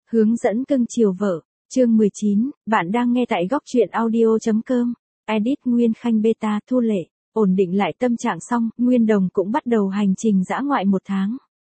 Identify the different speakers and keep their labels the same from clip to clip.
Speaker 1: Hướng dẫn cưng chiều vợ, chương 19, bạn đang nghe tại góc truyện audio.com, edit Nguyên Khanh beta Thu Lệ, ổn định lại tâm trạng xong, Nguyên Đồng cũng bắt đầu hành trình dã ngoại 1 tháng.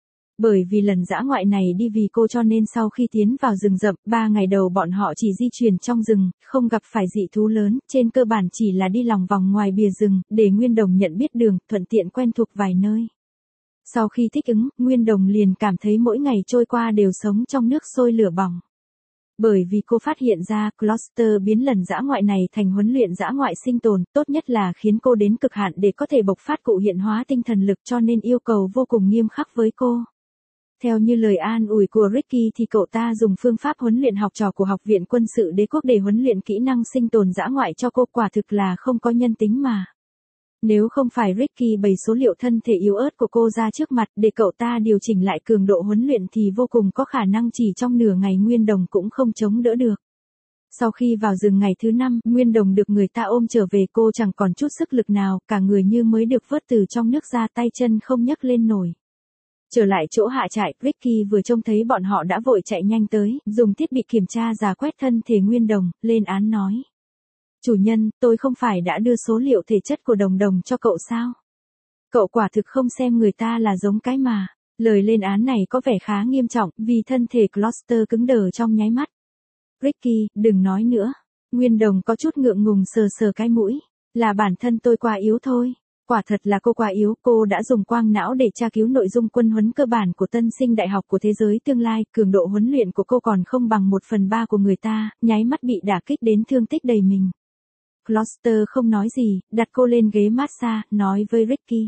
Speaker 1: Bởi vì lần dã ngoại này đi vì cô cho nên sau khi tiến vào rừng rậm, 3 ngày đầu bọn họ chỉ di chuyển trong rừng, không gặp phải dị thú lớn, trên cơ bản chỉ là đi lòng vòng ngoài bìa rừng, để Nguyên Đồng nhận biết đường, thuận tiện quen thuộc vài nơi. Sau khi thích ứng, Nguyên Đồng liền cảm thấy mỗi ngày trôi qua đều sống trong nước sôi lửa bỏng. Bởi vì cô phát hiện ra, Cluster biến lần dã ngoại này thành huấn luyện dã ngoại sinh tồn, tốt nhất là khiến cô đến cực hạn để có thể bộc phát cụ hiện hóa tinh thần lực cho nên yêu cầu vô cùng nghiêm khắc với cô. Theo như lời an ủi của Ricky thì cậu ta dùng phương pháp huấn luyện học trò của Học viện Quân sự Đế quốc để huấn luyện kỹ năng sinh tồn dã ngoại cho cô, quả thực là không có nhân tính mà. Nếu không phải Ricky bày số liệu thân thể yếu ớt của cô ra trước mặt để cậu ta điều chỉnh lại cường độ huấn luyện thì vô cùng có khả năng chỉ trong nửa ngày Nguyên Đồng cũng không chống đỡ được. Sau khi vào rừng ngày thứ 5, Nguyên Đồng được người ta ôm trở về, cô chẳng còn chút sức lực nào, cả người như mới được vớt từ trong nước ra, tay chân không nhấc lên nổi. Trở lại chỗ hạ trại, Ricky vừa trông thấy bọn họ đã vội chạy nhanh tới, dùng thiết bị kiểm tra rà quét thân thể Nguyên Đồng, lên án nói. Chủ nhân, tôi không phải đã đưa số liệu thể chất của Đồng Đồng cho cậu sao? Cậu quả thực không xem người ta là giống cái mà. Lời lên án này có vẻ khá nghiêm trọng, vì thân thể Cluster cứng đờ trong nháy mắt. Ricky, đừng nói nữa. Nguyên Đồng có chút ngượng ngùng sờ sờ cái mũi. Là bản thân tôi quá yếu thôi. Quả thật là cô quá yếu, cô đã dùng quang não để tra cứu nội dung quân huấn cơ bản của tân sinh đại học của thế giới tương lai, cường độ huấn luyện của cô còn không bằng 1/3 của người ta, nháy mắt bị đả kích đến thương tích đầy mình. Cluster không nói gì, đặt cô lên ghế massage, nói với Ricky.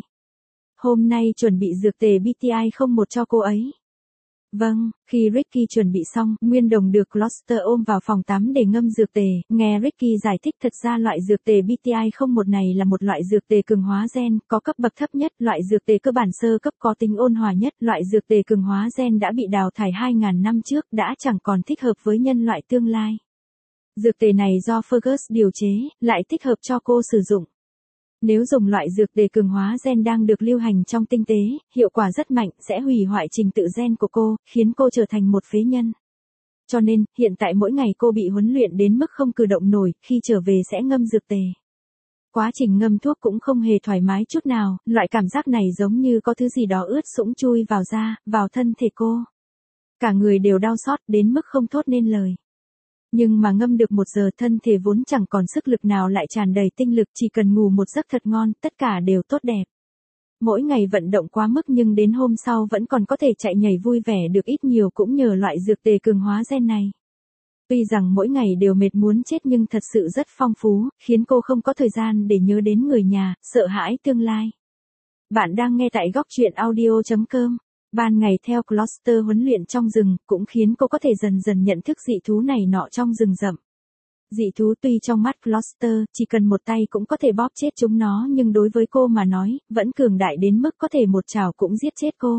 Speaker 1: Hôm nay chuẩn bị dược tề BTI-01 cho cô ấy. Vâng, khi Ricky chuẩn bị xong, Nguyên Đồng được Cluster ôm vào phòng tắm để ngâm dược tề, nghe Ricky giải thích thật ra loại dược tề BTI-01 này là một loại dược tề cường hóa gen, có cấp bậc thấp nhất, loại dược tề cơ bản sơ cấp có tính ôn hòa nhất, loại dược tề cường hóa gen đã bị đào thải 2.000 năm trước, đã chẳng còn thích hợp với nhân loại tương lai. Dược tề này do Fergus điều chế, lại thích hợp cho cô sử dụng. Nếu dùng loại dược tề cường hóa gen đang được lưu hành trong tinh tế, hiệu quả rất mạnh, sẽ hủy hoại trình tự gen của cô, khiến cô trở thành một phế nhân. Cho nên, hiện tại mỗi ngày cô bị huấn luyện đến mức không cử động nổi, khi trở về sẽ ngâm dược tề. Quá trình ngâm thuốc cũng không hề thoải mái chút nào, loại cảm giác này giống như có thứ gì đó ướt sũng chui vào da, vào thân thể cô. Cả người đều đau xót đến mức không thốt nên lời. Nhưng mà ngâm được 1 giờ, thân thể vốn chẳng còn sức lực nào lại tràn đầy tinh lực, chỉ cần ngủ một giấc thật ngon, tất cả đều tốt đẹp. Mỗi ngày vận động quá mức nhưng đến hôm sau vẫn còn có thể chạy nhảy vui vẻ được ít nhiều cũng nhờ loại dược tề cường hóa gen này. Tuy rằng mỗi ngày đều mệt muốn chết nhưng thật sự rất phong phú, khiến cô không có thời gian để nhớ đến người nhà, sợ hãi tương lai. Bạn đang nghe tại góc truyện audio.com. Ban ngày theo Cluster huấn luyện trong rừng, cũng khiến cô có thể dần dần nhận thức dị thú này nọ trong rừng rậm. Dị thú tuy trong mắt Cluster, chỉ cần một tay cũng có thể bóp chết chúng nó nhưng đối với cô mà nói, vẫn cường đại đến mức có thể một chảo cũng giết chết cô.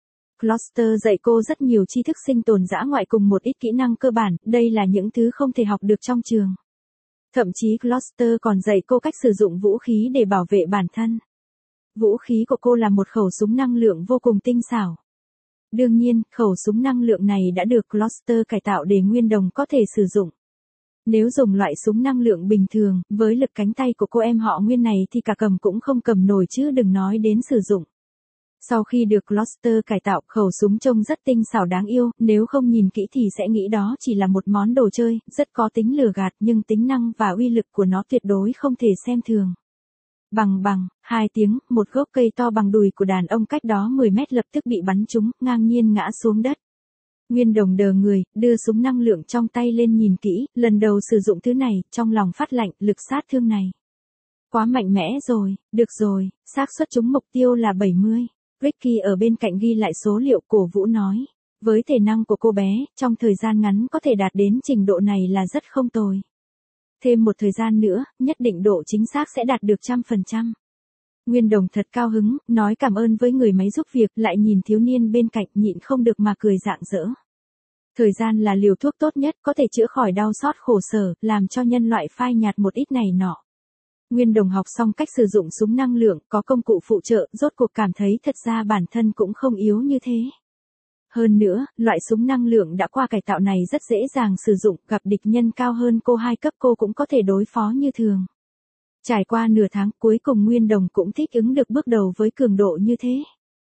Speaker 1: Cluster dạy cô rất nhiều tri thức sinh tồn dã ngoại cùng một ít kỹ năng cơ bản, đây là những thứ không thể học được trong trường. Thậm chí Cluster còn dạy cô cách sử dụng vũ khí để bảo vệ bản thân. Vũ khí của cô là một khẩu súng năng lượng vô cùng tinh xảo. Đương nhiên, khẩu súng năng lượng này đã được Cluster cải tạo để Nguyên Đồng có thể sử dụng. Nếu dùng loại súng năng lượng bình thường, với lực cánh tay của cô em họ Nguyên này thì cả cầm cũng không cầm nổi chứ đừng nói đến sử dụng. Sau khi được Cluster cải tạo, khẩu súng trông rất tinh xảo đáng yêu, nếu không nhìn kỹ thì sẽ nghĩ đó chỉ là một món đồ chơi, rất có tính lừa gạt nhưng tính năng và uy lực của nó tuyệt đối không thể xem thường. Bằng bằng, 2 tiếng, một gốc cây to bằng đùi của đàn ông cách đó 10 mét lập tức bị bắn trúng, ngang nhiên ngã xuống đất. Nguyên Đồng đờ người, đưa súng năng lượng trong tay lên nhìn kỹ, lần đầu sử dụng thứ này, trong lòng phát lạnh, lực sát thương này. Quá mạnh mẽ rồi, được rồi, xác suất trúng mục tiêu là 70. Ricky ở bên cạnh ghi lại số liệu, cổ vũ nói. Với thể năng của cô bé, trong thời gian ngắn có thể đạt đến trình độ này là rất không tồi. Thêm một thời gian nữa, nhất định độ chính xác sẽ đạt được 100%. Nguyên Đồng thật cao hứng, nói cảm ơn với người máy giúp việc, lại nhìn thiếu niên bên cạnh nhịn không được mà cười rạng rỡ. Thời gian là liều thuốc tốt nhất, có thể chữa khỏi đau xót khổ sở, làm cho nhân loại phai nhạt một ít này nọ. Nguyên Đồng học xong cách sử dụng súng năng lượng, có công cụ phụ trợ, rốt cuộc cảm thấy thật ra bản thân cũng không yếu như thế. Hơn nữa, loại súng năng lượng đã qua cải tạo này rất dễ dàng sử dụng, gặp địch nhân cao hơn cô 2 cấp cô cũng có thể đối phó như thường. Trải qua nửa tháng cuối cùng Nguyên Đồng cũng thích ứng được bước đầu với cường độ như thế.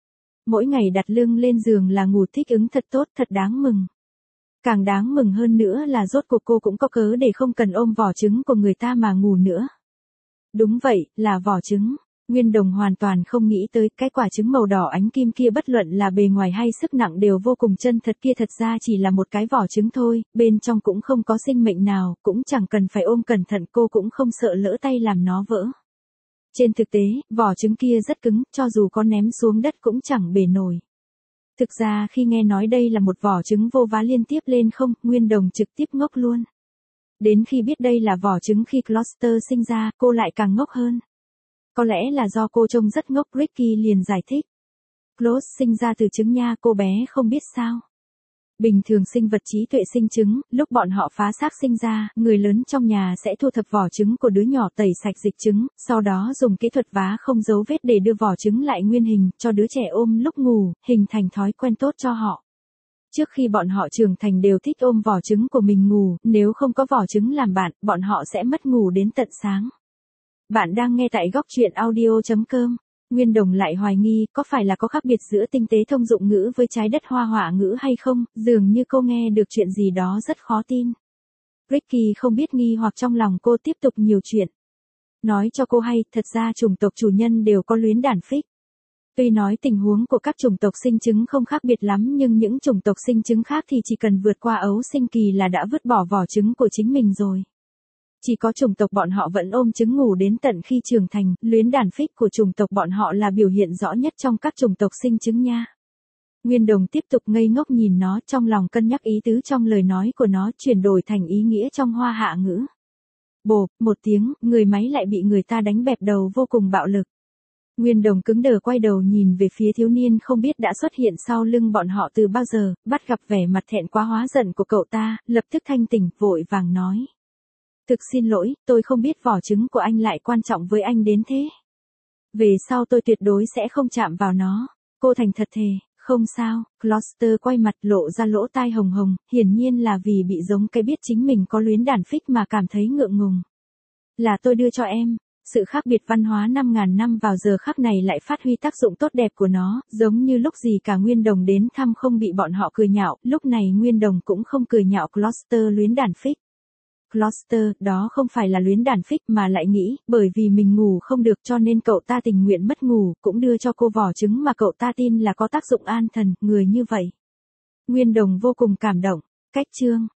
Speaker 1: Mỗi ngày đặt lưng lên giường là ngủ thích ứng thật tốt, thật đáng mừng. Càng đáng mừng hơn nữa là rốt cuộc cô cũng có cớ để không cần ôm vỏ trứng của người ta mà ngủ nữa. Đúng vậy, là vỏ trứng. Nguyên Đồng hoàn toàn không nghĩ tới cái quả trứng màu đỏ ánh kim kia bất luận là bề ngoài hay sức nặng đều vô cùng chân thật kia thật ra chỉ là một cái vỏ trứng thôi, bên trong cũng không có sinh mệnh nào, cũng chẳng cần phải ôm cẩn thận cô cũng không sợ lỡ tay làm nó vỡ. Trên thực tế, vỏ trứng kia rất cứng, cho dù có ném xuống đất cũng chẳng bể nổi. Thực ra khi nghe nói đây là một vỏ trứng vô vá liên tiếp lên không, Nguyên Đồng trực tiếp ngốc luôn. Đến khi biết đây là vỏ trứng khi Gloucester sinh ra, cô lại càng ngốc hơn. Có lẽ là do cô trông rất ngốc, Ricky liền giải thích. Close sinh ra từ trứng nha, cô bé không biết sao. Bình thường sinh vật trí tuệ sinh trứng, lúc bọn họ phá xác sinh ra, người lớn trong nhà sẽ thu thập vỏ trứng của đứa nhỏ tẩy sạch dịch trứng, sau đó dùng kỹ thuật vá không dấu vết để đưa vỏ trứng lại nguyên hình, cho đứa trẻ ôm lúc ngủ, hình thành thói quen tốt cho họ. Trước khi bọn họ trưởng thành đều thích ôm vỏ trứng của mình ngủ, nếu không có vỏ trứng làm bạn, bọn họ sẽ mất ngủ đến tận sáng. Bạn đang nghe tại góc truyện audio.com. Nguyên Đồng lại hoài nghi có phải là có khác biệt giữa tinh tế thông dụng ngữ với trái đất hoa họa ngữ hay không, dường như cô nghe được chuyện gì đó rất khó tin. Ricky không biết nghi hoặc trong lòng cô tiếp tục nhiều chuyện. Nói cho cô hay, thật ra chủng tộc chủ nhân đều có luyến đàn phích. Tuy nói tình huống của các chủng tộc sinh trứng không khác biệt lắm nhưng những chủng tộc sinh trứng khác thì chỉ cần vượt qua ấu sinh kỳ là đã vứt bỏ vỏ trứng của chính mình rồi. Chỉ có chủng tộc bọn họ vẫn ôm trứng ngủ đến tận khi trưởng thành, luyến đàn phích của chủng tộc bọn họ là biểu hiện rõ nhất trong các chủng tộc sinh trứng nha. Nguyên Đồng tiếp tục ngây ngốc nhìn nó, trong lòng cân nhắc ý tứ trong lời nói của nó chuyển đổi thành ý nghĩa trong hoa hạ ngữ. Bộp, một tiếng, người máy lại bị người ta đánh bẹp đầu vô cùng bạo lực. Nguyên Đồng cứng đờ quay đầu nhìn về phía thiếu niên không biết đã xuất hiện sau lưng bọn họ từ bao giờ, bắt gặp vẻ mặt thẹn quá hóa giận của cậu ta, lập tức thanh tỉnh, vội vàng nói. Thực xin lỗi, tôi không biết vỏ trứng của anh lại quan trọng với anh đến thế. Về sau tôi tuyệt đối sẽ không chạm vào nó. Cô thành thật thề, không sao. Gloucester quay mặt lộ ra lỗ tai hồng hồng, hiển nhiên là vì bị giống cái biết chính mình có luyến đàn phích mà cảm thấy ngượng ngùng. Là tôi đưa cho em. Sự khác biệt văn hóa 5.000 năm vào giờ khắc này lại phát huy tác dụng tốt đẹp của nó, giống như lúc gì cả Nguyên Đồng đến thăm không bị bọn họ cười nhạo, lúc này Nguyên Đồng cũng không cười nhạo Gloucester luyến đàn phích. Gloucester, đó không phải là luyến đàn phích mà lại nghĩ, bởi vì mình ngủ không được cho nên cậu ta tình nguyện mất ngủ, cũng đưa cho cô vỏ trứng mà cậu ta tin là có tác dụng an thần, người như vậy. Nguyên Đồng vô cùng cảm động. Cách chương